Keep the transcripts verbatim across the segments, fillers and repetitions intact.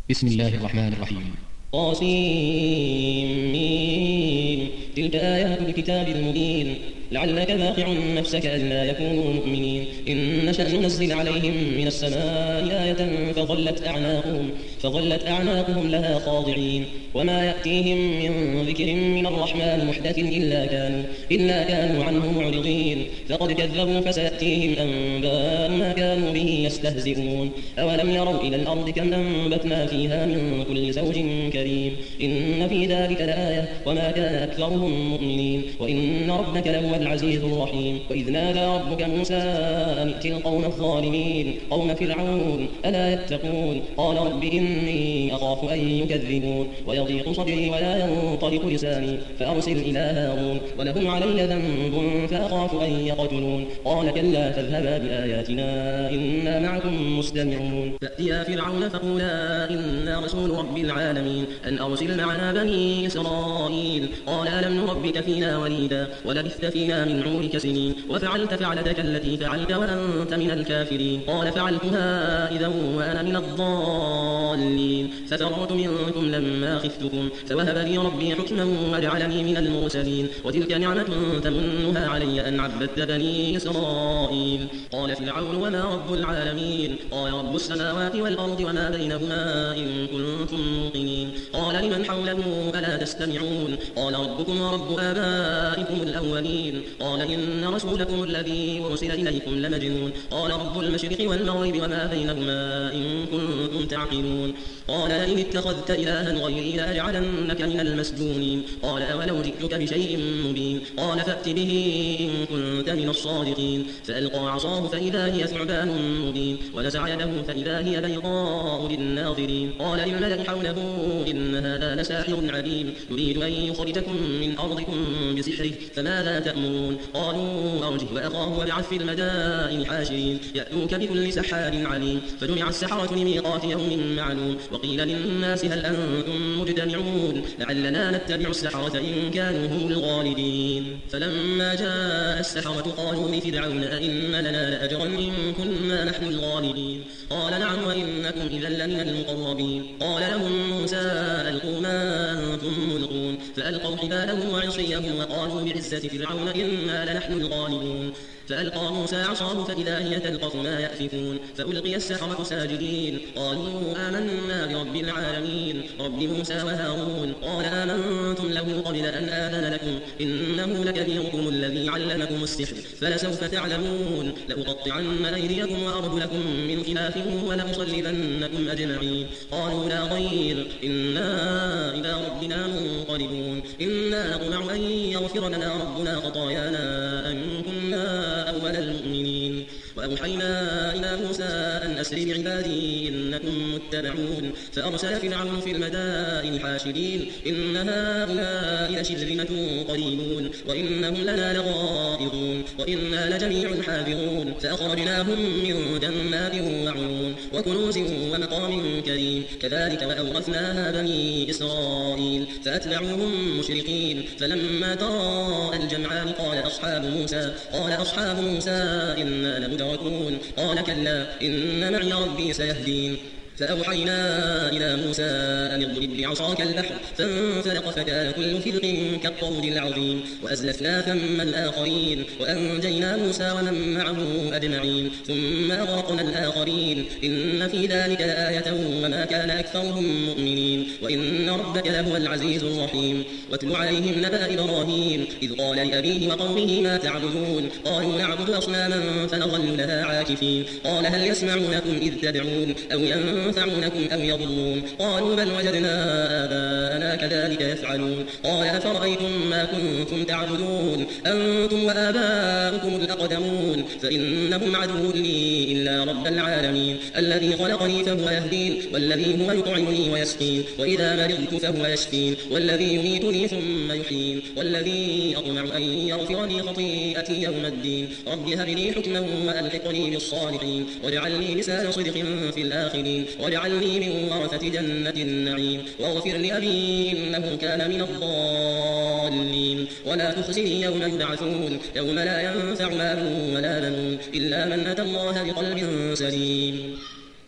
بسم الله الرحمن الرحيم. طاسيم. تلك آيات الكتاب المبين. لعلك باقع نفسك ألا يكونوا مؤمنين إن نشأ ننزل عليهم من السماء آية فظلت أعناقهم فظلت أعناقهم لها خاضعين وما يأتيهم من ذكر من الرحمن محدث إلا كانوا إلا كانوا عنه معرضين فقد كذبوا فسيأتيهم أنباء ما كانوا به يستهزئون أولم يروا إلى الأرض كم أنبتنا فيها من كل زوج كريم إن في ذلك لآية وما كان أكثرهم مؤمنين وإن ربك لهو العزيز الرحيم وإذ نادى ربك موسى أن ائت القوم الظالمين قوم فرعون ألا يتقون قال رب إني أخاف أن يكذبون ويضيق صدري ولا ينطلق لساني فأرسل إلى هارون ولهم علي ذنب فأخاف أن يقتلون قال كلا فاذهبا بآياتنا إنا معكم مستمعون فأتيا فرعون فقولا إنا رسول رب العالمين أن أرسل معنا بني إسرائيل قال ألم نربك فينا وليدا ولبثت فينا من عمرك سنين وفعلت فعلتك التي فعلت وأنت من الكافرين قال فعلتها إذا وأنا من الضالين ففررت منكم لما خفتكم فوهب لي ربي حكما وجعلني من المرسلين وتلك نعمة تمنها علي أن عبدت بني إسرائيل قال فرعون وما رب العالمين قال رب السماوات والأرض وما بينهما إن كنتم موقنين قال لمن حوله ألا تستمعون قال ربكم ورب آبائكم الأولين قال إن رسولكم الذي أرسل إليكم لمجنون قال رب المشرق والمغرب وما بينهما إن كنتم تعقلون قال لئن اتخذت إلها غيري لأجعلنك من المسجونين قال أولو جئتك بشيء مبين قال فأت به إن كنت من الصادقين فألقى عصاه فإذا هي ثعبان مبين ونزع يده فإذا هي بيضاء للناظرين قال للملأ حوله إن هذا لساحر عليم يريد أن يخرجكم من أرضكم بسحره فماذا تأمرون قالوا أرجه وأخاه وابعث في المدائن حاشرين يأتوك بكل سحار عليم فجمع السحرة لميقات يوم معلوم وقيل للناس هل أنتم مجتمعون لعلنا نتبع السحرة إن كانوا هم الغالبين فلما جاء السحرة قالوا لفرعون أئن لنا لأجرا إن كنا نحن الغالبين قال نعم وإنكم إذا لمن المقربين قال لهم موسى ألقوا ما أنتم ملقون فألقوا حبالهم وعصيهم وقالوا بعزة فرعون إنا لنحن الغالبون فألقى موسى عصاه فإذا هي تلقف ما يأفكون فألقي السحرة ساجدين قالوا آمنا برب العالمين رب موسى وهارون قال آمنتم له قبل أن آذن لكم إنه لكبيركم الذي علمكم السحر فلسوف تعلمون لأقطعن أيديكم وأرجلكم من خلاف ولأصلبنكم أجمعين قالوا لا ضير إنا إلى ربنا منقلبون إنا نطمع أن يغفر لنا ربنا خطايانا أن كنا أول المؤمنين وأوحينا إلى موسى أن أسر بعبادي إنكم متبعون فأرسل فرعون في المدائن حاشرين إن هؤلاء لشرذمة قليلون وإنهم لنا لغائظون وإنا لجميع حاذرون فأخرجناهم من جنات وعيون وكنوز ومقام كريم كذلك وأورثناها بني إسرائيل فأتبعوهم مشرقين فلما تراءى الجمعان قال أصحاب موسى قال أصحاب موسى إنا لمدركون قال كلا إن معي ربي سيهدين فأوحينا إلى موسى أن اضرب بعصاك البحر فانفلق فكان كل فرق كالطود العظيم وأزلفنا ثم الآخرين وأنجينا موسى ومن معه أجمعين ثم أغرقنا الآخرين إن في ذلك لآية وما كان أكثرهم مؤمنين وإن ربك لهو العزيز الرحيم واتل عليهم نبأ إبراهيم إذ قال لأبيه وقومه ما تعبدون قالوا نعبد أصناما فنظل لها عاكفين قال هل يسمعونكم إذ تدعون أو ينفعونكم أو يضرون قالوا بل وجدنا آباءنا كذلك يفعلون قال أفرأيتم ما كنتم تعبدون أنتم وآباؤكم الأقدمون فإنهم عدو لي إلا رب العالمين الذي خلقني فهو يهدين والذي هو يطعمني ويسقين وإذا مرضت فهو يشفين والذي يميتني ثم يحيين والذي أطمع أن يغفر لي خطيئتي يوم الدين رب هب لي حكما وألحقني بالصالحين واجعلني لسان صدق في الآخرين واجعلني من ورثة جنة النعيم واغفر لأبي إنه كان من الضالين ولا تخزني يوم يبعثون يوم لا ينفع مال ولا بنون إلا من أتى الله بقلب سليم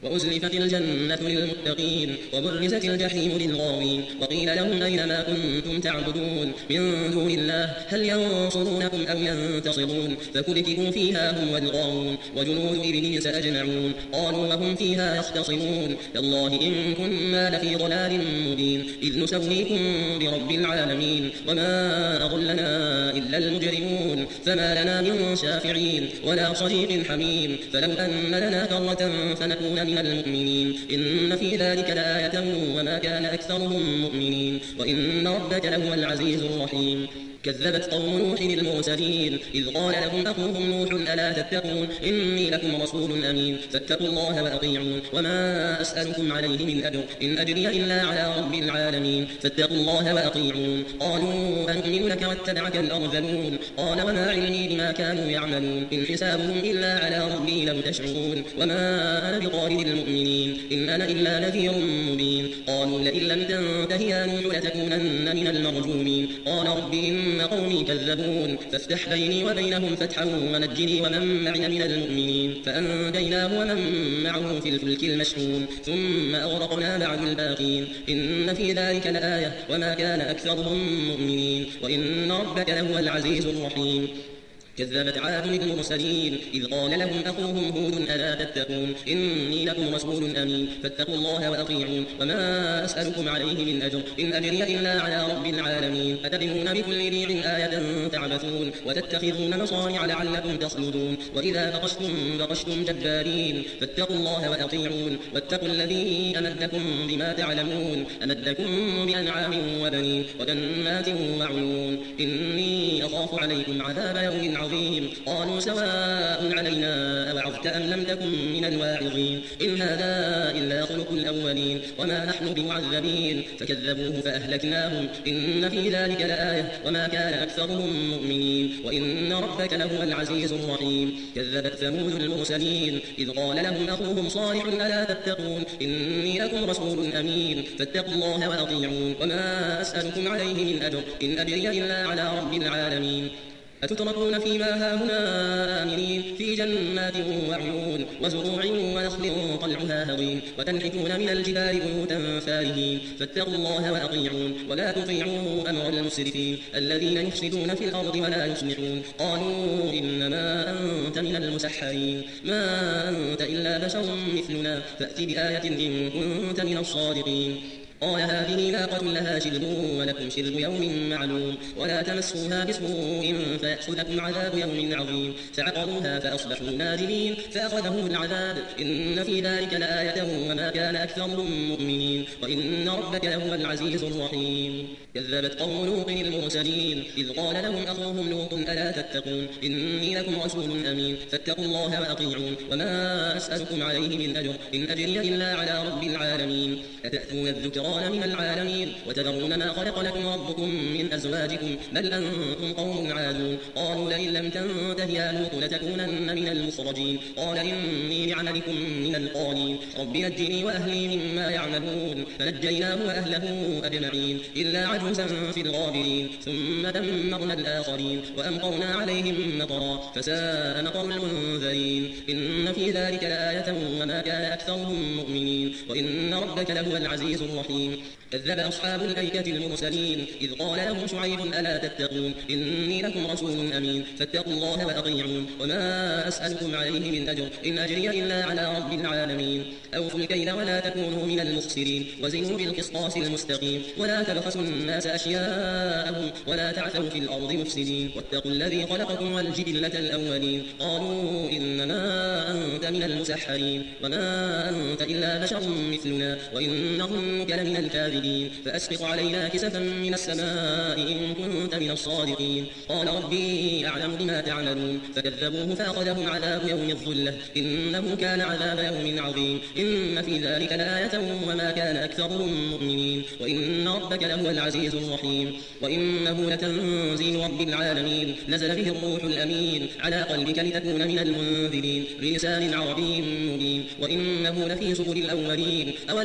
وأزلفت الجنة للمتقين وبرزت الجحيم للغاوين وقيل لهم أين ما كنتم تعبدون من دون الله هل ينصرونكم أو ينتصرون فكبكبوا فيها هم والغاوون وجنود إبليس أجمعون قالوا وهم فيها يختصمون تالله إن كنا لفي ضلال مبين إذ نسويكم برب العالمين وما أضلنا إلا المجرمون فما لنا من شافعين ولا صديق حميم فلو أن لنا كرة فنكون من المؤمنين إن في ذلك لآية وما كان أكثرهم مؤمنين وإن ربك لهو العزيز الرحيم كذبت قوم نوح المرسلين إذ قال لهم أخوهم نوح ألا تتقون إني لكم رسول أمين فاتقوا الله وأطيعون وما أسألكم عليه من أجر إن أجري إلا على رب العالمين فاتقوا الله وأطيعون قالوا أنؤمن لك واتبعك الأرذلون قال وما علمي بما كانوا يعملون إن حسابهم إلا على ربي لو تشعرون وما أنا بطارد المؤمنين إن أنا إلا نذير مبين قالوا لئن لم تنته يا نوح لتكونن من المرجومين قال رب إن قومي كذبون فافتح بيني وبينهم فتحا ونجني ومن معي من المؤمنين فأنجيناه ومن معه في الفلك المشحون ثم أغرقنا بعد الباقين إن في ذلك لآية وما كان أكثرهم مؤمنين وإن ربك لهو العزيز الرحيم كذبت عاد المرسلين إذ قال لهم أخوهم هود ألا تتقون إني لكم رسول أمين فاتقوا الله وأطيعون وما أسألكم عليه من أجر إن أجري إلا على رب العالمين أتبنون بكل ريع آية تعبثون وتتخذون مصانع لعلكم تصمدون وإذا بطشتم بطشتم جبارين فاتقوا الله وأطيعون واتقوا الذي أمدكم بما تعلمون أمدكم بأنعام وبنين وجنات وعيون إني أخاف عليكم عذاب يوم عظيم قالوا سواء علينا أوعظت أم لم تكن من الواعظين إن هذا إلا خلق الأولين وما نحن بمعذبين فكذبوه فأهلكناهم إن في ذلك لآية وما كان أكثرهم مؤمنين وإن ربك لهو العزيز الرحيم كذبت ثمود المرسلين إذ قال لهم أخوهم صالح ألا تتقون إني لكم رسول أمين فاتقوا الله وأطيعون وما أسألكم عليه من أجر إن أجري إلا على رب العالمين أتتركون فيما هاهنا آمنين في جنات وعيون وزروع ونخل طلعها هضيم وتنحتون من الجبال بيوتا فارهين فاتقوا الله وأطيعون ولا تطيعوا أمر المسرفين الذين يفسدون في الأرض ولا يصلحون قالوا إنما أنت من المسحرين ما أنت إلا بشر مثلنا فأت بآية إن كنت من الصادقين قال هذه ناقة لها شرب ولكم شرب يوم معلوم ولا تمسوها بسوء فيأخذكم عذاب يوم عظيم فعقروها فأصبحوا نادمين فأخذهم العذاب إن في ذلك لآية وما كان أكثرهم مؤمنين وإن ربك لهو العزيز الرحيم كذبت قوم لوط المرسلين إذ قال لهم أخوهم لوط ألا تتقون إني لكم رسول أمين فاتقوا الله وأطيعون وما أسألكم عليه من أجر إن أجري إلا على رب العالمين أتأتون الذكر من العالمين وتذرون ما خلق لكم ربكم من أزواجكم بل أنتم قوم عادون قالوا لئن لم تنته يا لوط لتكونن من المخرجين قال إني لعملكم من القالين رب نجني وأهلي مما يعملون فنجيناه وأهله أجمعين إلا عجوزا في الغابرين ثم دمرنا الآخرين وأمطرنا عليهم مطرا فساء مطر المنذرين إن في ذلك لآية وما كان أكثرهم مؤمنين وإن ربك لهو العزيز الرحيم كذب أصحاب الأيكة المرسلين إذ قال لهم شعيب ألا تتقون إني لكم رسول أمين فاتقوا الله وأطيعون وما أسألكم عليه من أجر إن أجري إلا على رب العالمين أوفوا الكيل ولا تكونوا من المخسرين وزنوا بالقسطاس المستقيم ولا تبخسوا الناس أشياءهم ولا تعثوا في الأرض مفسدين واتقوا الذي خلقكم والجبلة الأولين قالوا إنما أنت من المسحرين وما أنت إلا بشر مثلنا وإن ظنك لمن الكاذبين فأسقط علينا كسفا من السماء إن كنت من الصادقين قال ربي أعلم بما تعملون فكذبوه فأخذهم عذاب يوم الظلة إنه كان عذاب يوم عظيم إن في ذلك لآية وما كان أكثرهم مؤمنين وإن ربك لهو العزيز الرحيم وإنه لتنزيل رب العالمين نزل به الروح الأمين على قلبك لتكون من المنذرين بلسان عربي مبين وإنه لفي زبر الأولين أولم يكن لهم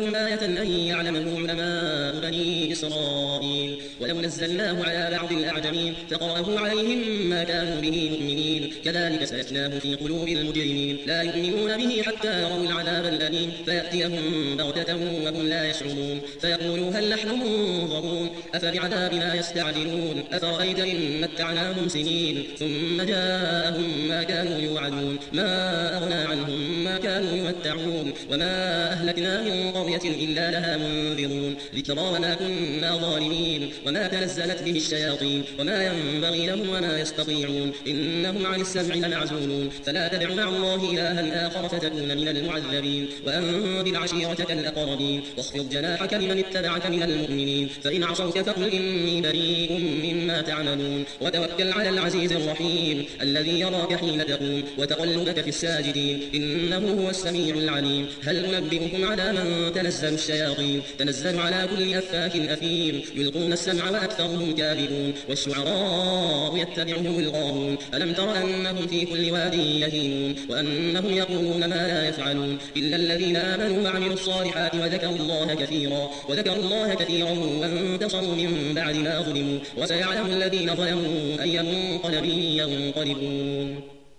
لهم آية أن يعلمه علماء بني إسرائيل ولو نزلناه على بعض الأعجمين فقرأه عليهم ما كانوا به مؤمنين كذلك سلكناه في قلوب المجرمين لا يؤمنون به حتى يروا العذاب الأليم فيأتيهم بغتة وهم لا يشعرون فيقولوا هل نحن منظرون أفبعذابنا يستعجلون أفرأيت إن متعناهم سنين ثم جاءهم ما كانوا يوعدون ما أغنى عنهم ما كانوا يمتعون وما أهلكنا من قرية إلا لها منذرون ذكرى وما كنا ظالمين وما تنزلت به الشياطين وما ينبغي لهم وما يستطيعون إنهم عن السمع لمعزولون فلا تدع مع الله إلها آخر فتكون من المعذبين وأنذر عشيرتك الأقربين واخفض جناحك لمن اتبعك من المؤمنين فإن عصوك فقل إني بريء مما تعملون وتوكل على العزيز الرحيم الذي يراك حين تقوم وتقلبك في الساجدين إنه هو السميع العليم هل ننبئكم على من تنزل الشياطين تنزل على كل أفاك أثيم يلقون السمع وأكثرهم كاذبون والشعراء يتبعهم الغاوون ألم تر أنهم في كل واد يهيمون وأنهم يقولون ما لا يفعلون إلا الذين آمنوا وعملوا الصالحات وذكروا الله كثيرا وذكروا الله كثيرا وانتصروا من بعد ما ظلموا وسيعلم الذين ظلموا أي منقلب ينقلبون.